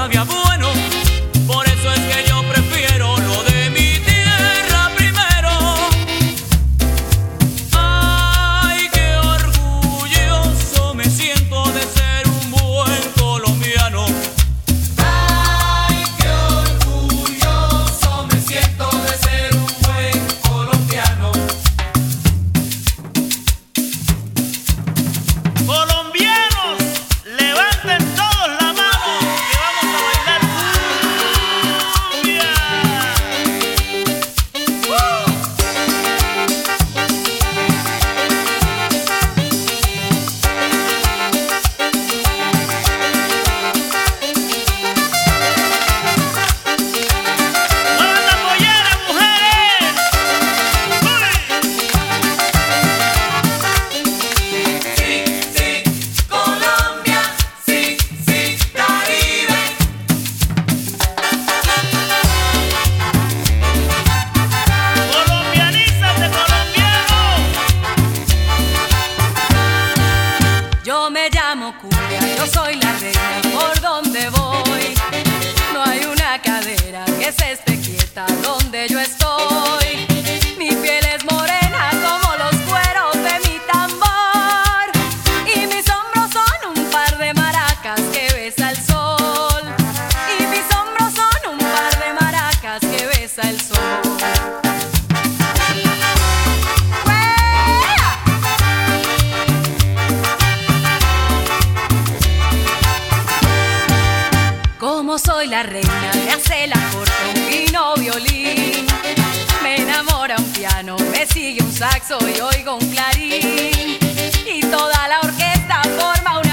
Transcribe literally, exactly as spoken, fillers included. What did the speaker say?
sabía bueno. Por eso es que yo prefiero lo de mi tierra primero. Ay, qué orgulloso me siento de ser un buen colombiano. Ay, qué orgulloso me siento de ser un buen colombiano. Colombianos, levanten todos la mano que vamos a bailar cumbia. ¡Uh! ¡Muevan la pollera, mujeres! Sí, sí, Colombia, sí, sí, Caribe. ¡Colombianízate, colombiano! Yo me llamo cumbia, yo soy la reina y por donde voy no hay una cadera que se esté quieta donde yo estoy. Mi piel es morena como los cueros de mi tambor y mis hombros son un par de maracas que besa el sol. Y mis hombros son un par de maracas que besa el sol. Como soy la reina, me hace la corte un fino violín. Me enamora un piano, me sigue un saxo y oigo un clarín. Y toda la orquesta forma una